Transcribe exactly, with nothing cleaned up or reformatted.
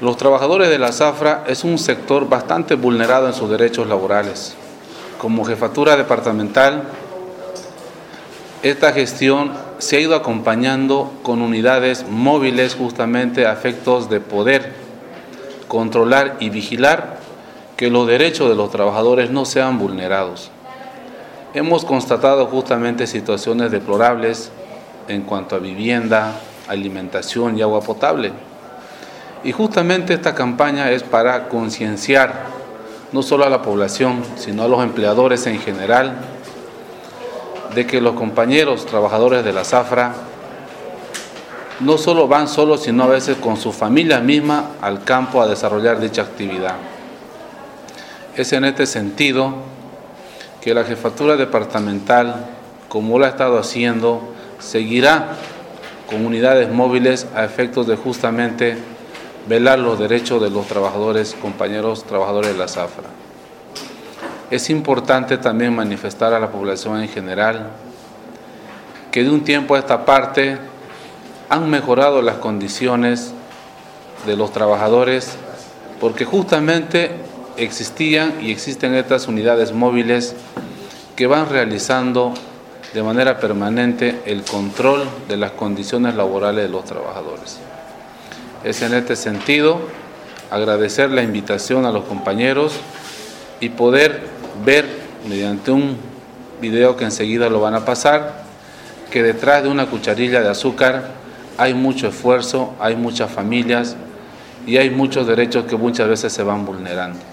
Los trabajadores de la zafra es un sector bastante vulnerado en sus derechos laborales. Como jefatura departamental, esta gestión se ha ido acompañando con unidades móviles justamente a efectos de poder controlar y vigilar que los derechos de los trabajadores no sean vulnerados. Hemos constatado justamente situaciones deplorables en cuanto a vivienda, alimentación y agua potable. Y justamente esta campaña es para concienciar no solo a la población, sino a los empleadores en general, de que los compañeros trabajadores de la zafra no solo van solos, sino a veces con su familia misma al campo a desarrollar dicha actividad. Es en este sentido que la jefatura departamental, como lo ha estado haciendo, seguirá con unidades móviles a efectos de justamente velar los derechos de los trabajadores, compañeros trabajadores de la zafra. Es importante también manifestar a la población en general que de un tiempo a esta parte han mejorado las condiciones de los trabajadores porque justamente existían y existen estas unidades móviles que van realizando de manera permanente el control de las condiciones laborales de los trabajadores. Es en este sentido agradecer la invitación a los compañeros y poder ver mediante un video que enseguida lo van a pasar, que detrás de una cucharilla de azúcar hay mucho esfuerzo, hay muchas familias y hay muchos derechos que muchas veces se van vulnerando.